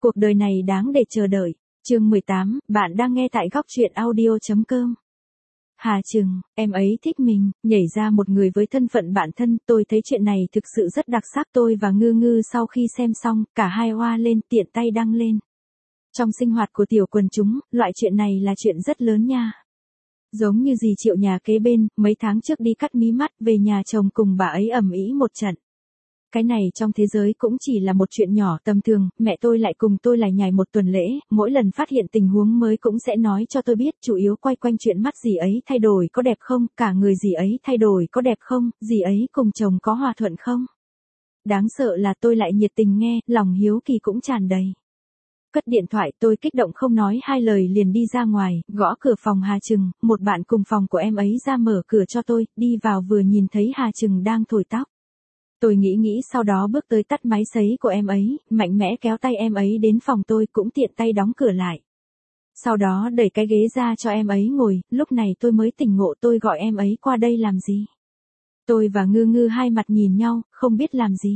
Cuộc đời này đáng để chờ đợi. Chương 18, bạn đang nghe tại góc truyện audio.com. Hà Trừng, em ấy thích mình, nhảy ra một người với thân phận bạn thân, tôi thấy chuyện này thực sự rất đặc sắc. Tôi và Ngư Ngư sau khi xem xong, cả hai hoa lên tiện tay đăng lên. Trong sinh hoạt của tiểu quần chúng, loại chuyện này là chuyện rất lớn nha. Giống như dì Triệu nhà kế bên, mấy tháng trước đi cắt mí mắt, về nhà chồng cùng bà ấy ầm ĩ một trận. Cái này trong thế giới cũng chỉ là một chuyện nhỏ tầm thường, mẹ tôi lại cùng tôi lải nhải một tuần lễ, mỗi lần phát hiện tình huống mới cũng sẽ nói cho tôi biết, chủ yếu quay quanh chuyện mắt dì ấy thay đổi có đẹp không, cả người dì ấy thay đổi có đẹp không, dì ấy cùng chồng có hòa thuận không. Đáng sợ là tôi lại nhiệt tình nghe, lòng hiếu kỳ cũng tràn đầy. Cất điện thoại, tôi kích động không nói hai lời liền đi ra ngoài, gõ cửa phòng Hà Trừng, một bạn cùng phòng của em ấy ra mở cửa cho tôi, đi vào vừa nhìn thấy Hà Trừng đang thổi tóc. Tôi nghĩ sau đó bước tới tắt máy sấy của em ấy, mạnh mẽ kéo tay em ấy đến phòng tôi cũng tiện tay đóng cửa lại. Sau đó đẩy cái ghế ra cho em ấy ngồi, lúc này tôi mới tỉnh ngộ tôi gọi em ấy qua đây làm gì. Tôi và Ngư Ngư hai mặt nhìn nhau, không biết làm gì.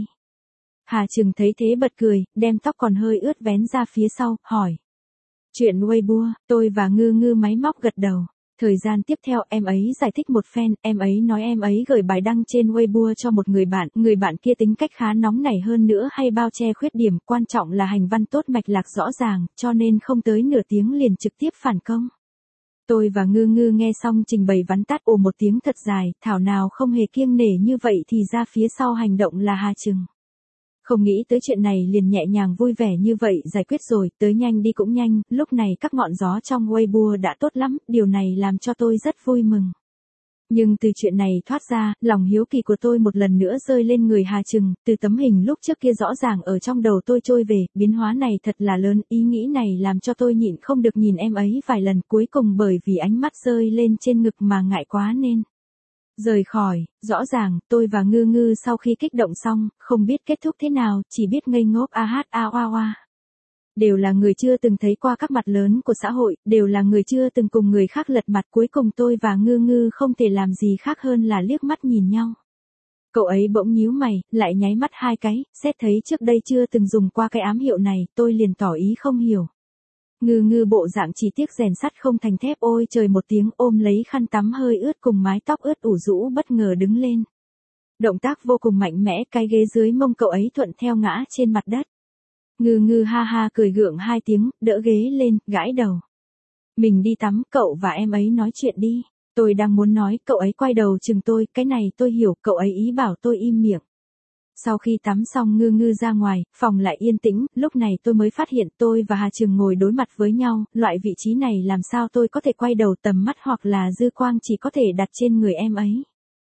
Hà Trừng thấy thế bật cười, đem tóc còn hơi ướt vén ra phía sau, hỏi. Chuyện Weibo, tôi và Ngư Ngư máy móc gật đầu. Thời gian tiếp theo em ấy giải thích một phen, em ấy nói em ấy gửi bài đăng trên Weibo cho một người bạn kia tính cách khá nóng nảy hơn nữa hay bao che khuyết điểm, quan trọng là hành văn tốt mạch lạc rõ ràng, cho nên không tới nửa tiếng liền trực tiếp phản công. Tôi và Ngư Ngư nghe xong trình bày vắn tắt ồ một tiếng thật dài, thảo nào không hề kiêng nể như vậy thì ra phía sau hành động là Hà Trừng. Không nghĩ tới chuyện này liền nhẹ nhàng vui vẻ như vậy giải quyết rồi, tới nhanh đi cũng nhanh, lúc này các ngọn gió trong Weibo đã tốt lắm, điều này làm cho tôi rất vui mừng. Nhưng từ chuyện này thoát ra, lòng hiếu kỳ của tôi một lần nữa rơi lên người Hà Trừng, từ tấm hình lúc trước kia rõ ràng ở trong đầu tôi trôi về, biến hóa này thật là lớn, ý nghĩ này làm cho tôi nhịn không được nhìn em ấy vài lần, cuối cùng bởi vì ánh mắt rơi lên trên ngực mà ngại quá nên rời khỏi. Rõ ràng, tôi và Ngư Ngư sau khi kích động xong, không biết kết thúc thế nào, chỉ biết ngây ngốc oa. Đều là người chưa từng thấy qua các mặt lớn của xã hội, đều là người chưa từng cùng người khác lật mặt, cuối cùng tôi và Ngư Ngư không thể làm gì khác hơn là liếc mắt nhìn nhau. Cậu ấy bỗng nhíu mày, lại nháy mắt hai cái, xét thấy trước đây chưa từng dùng qua cái ám hiệu này, tôi liền tỏ ý không hiểu. Ngư Ngư bộ dạng chỉ tiếc rèn sắt không thành thép, ôi trời một tiếng ôm lấy khăn tắm hơi ướt cùng mái tóc ướt ủ rũ bất ngờ đứng lên. Động tác vô cùng mạnh mẽ, cái ghế dưới mông cậu ấy thuận theo ngã trên mặt đất. Ngư Ngư ha ha cười gượng hai tiếng, đỡ ghế lên, gãi đầu. Mình đi tắm, cậu và em ấy nói chuyện đi. Tôi đang muốn nói, cậu ấy quay đầu chừng tôi, cái này tôi hiểu, cậu ấy ý bảo tôi im miệng. Sau khi tắm xong Ngư Ngư ra ngoài, phòng lại yên tĩnh, lúc này tôi mới phát hiện tôi và Hà Trừng ngồi đối mặt với nhau, loại vị trí này làm sao tôi có thể quay đầu, tầm mắt hoặc là dư quang chỉ có thể đặt trên người em ấy.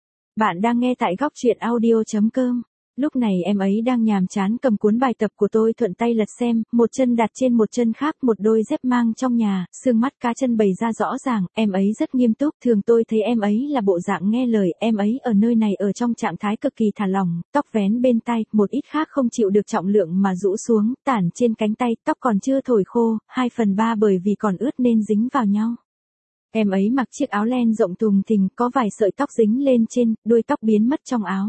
Bạn đang nghe tại góc truyện audio.com. Lúc này em ấy đang nhàm chán cầm cuốn bài tập của tôi thuận tay lật xem, một chân đặt trên một chân khác, một đôi dép mang trong nhà, xương mắt cá chân bày ra rõ ràng, em ấy rất nghiêm túc, thường tôi thấy em ấy là bộ dạng nghe lời, em ấy ở nơi này ở trong trạng thái cực kỳ thả lỏng, tóc vén bên tai, một ít khác không chịu được trọng lượng mà rũ xuống, tản trên cánh tay, tóc còn chưa thổi khô, 2/3 bởi vì còn ướt nên dính vào nhau. Em ấy mặc chiếc áo len rộng thùng thình, có vài sợi tóc dính lên trên, đuôi tóc biến mất trong áo.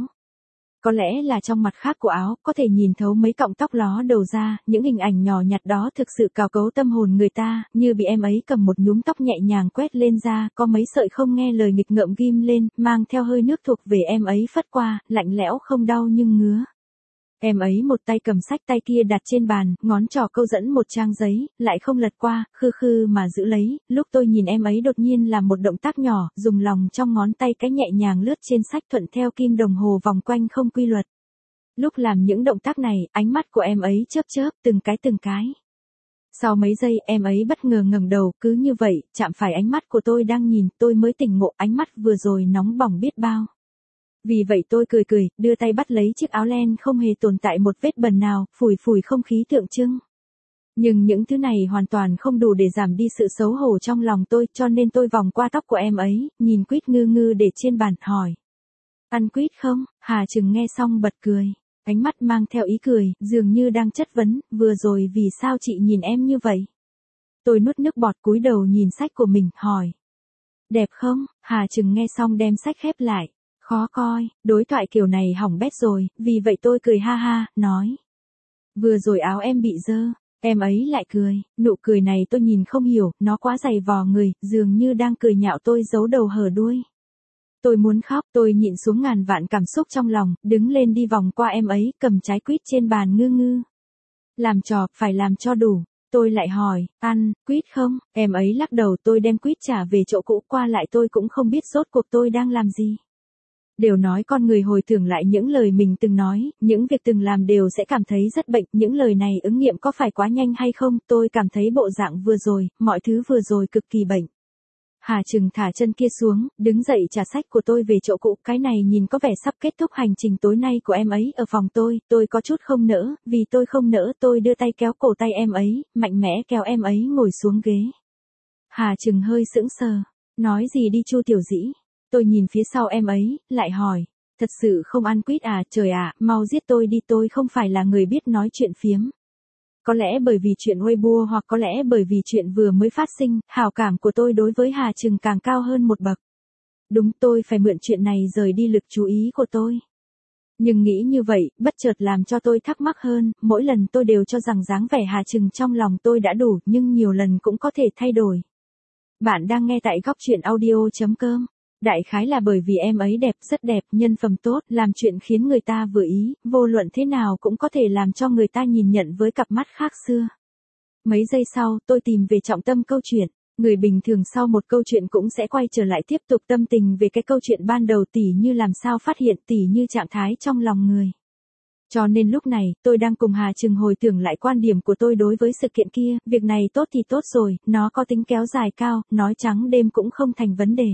Có lẽ là trong mặt khác của áo, có thể nhìn thấu mấy cọng tóc ló đầu ra, những hình ảnh nhỏ nhặt đó thực sự cào cấu tâm hồn người ta, như bị em ấy cầm một nhúm tóc nhẹ nhàng quét lên da, có mấy sợi không nghe lời nghịch ngợm ghim lên, mang theo hơi nước thuộc về em ấy phất qua, lạnh lẽo không đau nhưng ngứa. Em ấy một tay cầm sách, tay kia đặt trên bàn, ngón trỏ câu dẫn một trang giấy, lại không lật qua, khư khư mà giữ lấy, lúc tôi nhìn em ấy đột nhiên làm một động tác nhỏ, dùng lòng trong ngón tay cái nhẹ nhàng lướt trên sách thuận theo kim đồng hồ vòng quanh không quy luật. Lúc làm những động tác này, ánh mắt của em ấy chớp chớp, từng cái. Sau mấy giây, em ấy bất ngờ ngẩng đầu, cứ như vậy, chạm phải ánh mắt của tôi đang nhìn, tôi mới tỉnh ngộ, ánh mắt vừa rồi nóng bỏng biết bao. Vì vậy tôi cười, đưa tay bắt lấy chiếc áo len không hề tồn tại một vết bẩn nào, phủi không khí tượng trưng. Nhưng những thứ này hoàn toàn không đủ để giảm đi sự xấu hổ trong lòng tôi, cho nên tôi vòng qua tóc của em ấy, nhìn quýt Ngư Ngư để trên bàn, hỏi. Ăn quýt không? Hà Trừng nghe xong bật cười. Ánh mắt mang theo ý cười, dường như đang chất vấn, vừa rồi vì sao chị nhìn em như vậy? Tôi nuốt nước bọt cúi đầu nhìn sách của mình, hỏi. Đẹp không? Hà Trừng nghe xong đem sách khép lại. Khó coi, đối thoại kiểu này hỏng bét rồi, vì vậy tôi cười ha ha, nói. Vừa rồi áo em bị dơ. Em ấy lại cười, nụ cười này tôi nhìn không hiểu, nó quá dày vò người, dường như đang cười nhạo tôi giấu đầu hở đuôi. Tôi muốn khóc, tôi nhịn xuống ngàn vạn cảm xúc trong lòng, đứng lên đi vòng qua em ấy, cầm trái quýt trên bàn ngư ngư. Làm trò, phải làm cho đủ. Tôi lại hỏi, ăn, quýt không? Em ấy lắc đầu, tôi đem quýt trả về chỗ cũ, qua lại tôi cũng không biết rốt cuộc tôi đang làm gì. Đều nói con người hồi tưởng lại những lời mình từng nói, những việc từng làm đều sẽ cảm thấy rất bệnh, những lời này ứng nghiệm có phải quá nhanh hay không? Tôi cảm thấy bộ dạng vừa rồi, mọi thứ vừa rồi cực kỳ bệnh. Hà Trừng thả chân kia xuống, đứng dậy trả sách của tôi về chỗ cũ, cái này nhìn có vẻ sắp kết thúc hành trình tối nay của em ấy ở phòng tôi có chút không nỡ, vì tôi không nỡ tôi đưa tay kéo cổ tay em ấy, mạnh mẽ kéo em ấy ngồi xuống ghế. Hà Trừng hơi sững sờ, nói gì đi Chu Tiểu Dĩ, tôi nhìn phía sau em ấy, lại hỏi, thật sự không ăn quýt à, trời ạ, mau giết tôi đi, tôi không phải là người biết nói chuyện phiếm. Có lẽ bởi vì chuyện Weibo hoặc có lẽ bởi vì chuyện vừa mới phát sinh, hảo cảm của tôi đối với Hà Trừng càng cao hơn một bậc. Đúng, tôi phải mượn chuyện này rời đi lực chú ý của tôi. Nhưng nghĩ như vậy, bất chợt làm cho tôi thắc mắc hơn, mỗi lần tôi đều cho rằng dáng vẻ Hà Trừng trong lòng tôi đã đủ, nhưng nhiều lần cũng có thể thay đổi. Bạn đang nghe tại góc truyện audio.com. Đại khái là bởi vì em ấy đẹp, rất đẹp, nhân phẩm tốt, làm chuyện khiến người ta vừa ý, vô luận thế nào cũng có thể làm cho người ta nhìn nhận với cặp mắt khác xưa. Mấy giây sau, tôi tìm về trọng tâm câu chuyện. Người bình thường sau một câu chuyện cũng sẽ quay trở lại tiếp tục tâm tình về cái câu chuyện ban đầu, tỉ như làm sao phát hiện, tỉ như trạng thái trong lòng người. Cho nên lúc này, tôi đang cùng Hà Trừng hồi tưởng lại quan điểm của tôi đối với sự kiện kia, việc này tốt thì tốt rồi, nó có tính kéo dài cao, nói trắng đêm cũng không thành vấn đề.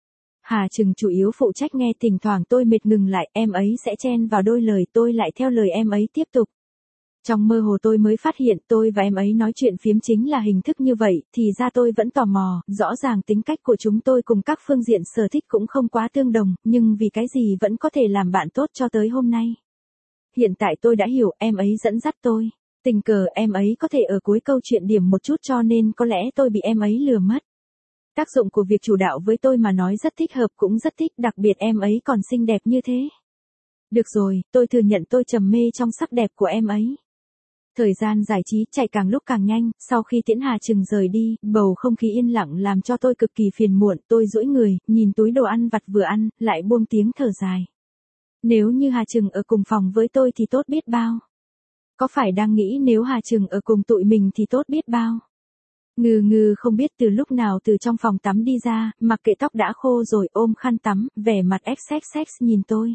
Hà Trừng chủ yếu phụ trách nghe, thỉnh thoảng tôi mệt ngừng lại, em ấy sẽ chen vào đôi lời, tôi lại theo lời em ấy tiếp tục. Trong mơ hồ tôi mới phát hiện tôi và em ấy nói chuyện phiếm chính là hình thức như vậy, thì ra tôi vẫn tò mò, rõ ràng tính cách của chúng tôi cùng các phương diện sở thích cũng không quá tương đồng, nhưng vì cái gì vẫn có thể làm bạn tốt cho tới hôm nay. Hiện tại tôi đã hiểu, em ấy dẫn dắt tôi. Tình cờ em ấy có thể ở cuối câu chuyện điểm một chút cho nên có lẽ tôi bị em ấy lừa mất. Tác dụng của việc chủ đạo với tôi mà nói rất thích hợp, cũng rất thích, đặc biệt em ấy còn xinh đẹp như thế. Được rồi, tôi thừa nhận tôi trầm mê trong sắc đẹp của em ấy. Thời gian giải trí chạy càng lúc càng nhanh, sau khi tiễn Hà Trừng rời đi, bầu không khí yên lặng làm cho tôi cực kỳ phiền muộn, tôi duỗi người, nhìn túi đồ ăn vặt vừa ăn, lại buông tiếng thở dài. Nếu như Hà Trừng ở cùng phòng với tôi thì tốt biết bao. Có phải đang nghĩ nếu Hà Trừng ở cùng tụi mình thì tốt biết bao. Ngư ngư không biết từ lúc nào từ trong phòng tắm đi ra, mặc kệ tóc đã khô rồi, ôm khăn tắm, vẻ mặt xxx nhìn tôi.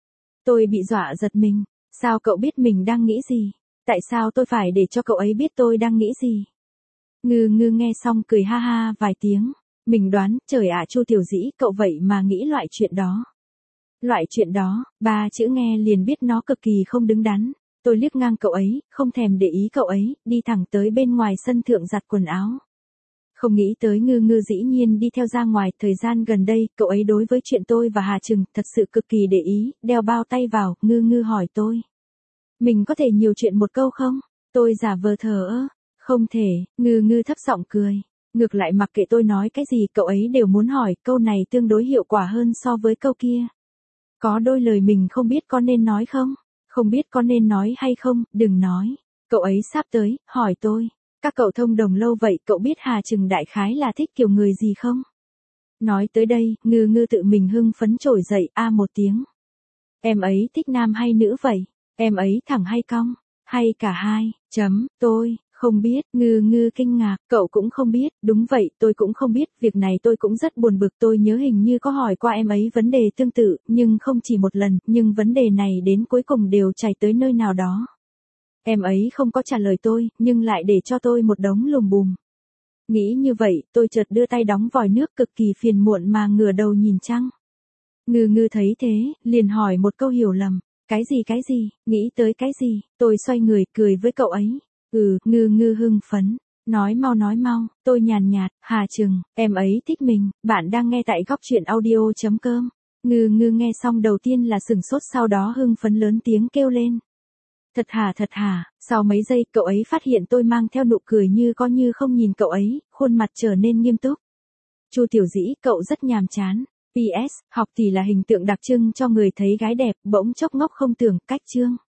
Tôi bị dọa giật mình, sao cậu biết mình đang nghĩ gì? Tại sao tôi phải để cho cậu ấy biết tôi đang nghĩ gì? Ngư ngư nghe xong cười ha ha vài tiếng, mình đoán, trời ạ Chu Tiểu Dĩ, cậu vậy mà nghĩ loại chuyện đó. Loại chuyện đó, 3 chữ nghe liền biết nó cực kỳ không đứng đắn. Tôi liếc ngang cậu ấy, không thèm để ý cậu ấy, đi thẳng tới bên ngoài sân thượng giặt quần áo. Không nghĩ tới ngư ngư dĩ nhiên đi theo ra ngoài, thời gian gần đây, cậu ấy đối với chuyện tôi và Hà Trừng thật sự cực kỳ để ý, đeo bao tay vào, ngư ngư hỏi tôi. Mình có thể nhiều chuyện một câu không? Tôi giả vờ thờ ơ. Không thể, ngư ngư thấp giọng cười. Ngược lại mặc kệ tôi nói cái gì cậu ấy đều muốn hỏi, câu này tương đối hiệu quả hơn so với câu kia. Có đôi lời mình không biết có nên nói không? Không biết có nên nói hay không, đừng nói. Cậu ấy sắp tới, hỏi tôi. Các cậu thông đồng lâu vậy, cậu biết Hà Trừng đại khái là thích kiểu người gì không? Nói tới đây, ngư ngư tự mình hưng phấn trỗi dậy, a một tiếng. Em ấy thích nam hay nữ vậy? Em ấy thẳng hay cong? Hay cả hai? Tôi không biết, ngư ngư kinh ngạc, cậu cũng không biết, đúng vậy, tôi cũng không biết, việc này tôi cũng rất buồn bực, tôi nhớ hình như có hỏi qua em ấy vấn đề tương tự, nhưng không chỉ một lần, nhưng vấn đề này đến cuối cùng đều chảy tới nơi nào đó. Em ấy không có trả lời tôi, nhưng lại để cho tôi một đống lùm bùm. Nghĩ như vậy, tôi chợt đưa tay đóng vòi nước cực kỳ phiền muộn mà ngửa đầu nhìn trăng. Ngư ngư thấy thế, liền hỏi một câu hiểu lầm. Cái gì, nghĩ tới cái gì, tôi xoay người, cười với cậu ấy. Ngư ngư hưng phấn. Nói mau, tôi nhàn nhạt, Hà Trừng, em ấy thích mình, bạn đang nghe tại góc truyện audio.com. Ngư ngư nghe xong đầu tiên là sửng sốt, sau đó hưng phấn lớn tiếng kêu lên. Thật hả, sau mấy giây cậu ấy phát hiện tôi mang theo nụ cười như có như không nhìn cậu ấy, khuôn mặt trở nên nghiêm túc. Chu Tiểu Dĩ, cậu rất nhàm chán. PS, học thì là hình tượng đặc trưng cho người thấy gái đẹp, bỗng chốc ngốc không tưởng, cách chương.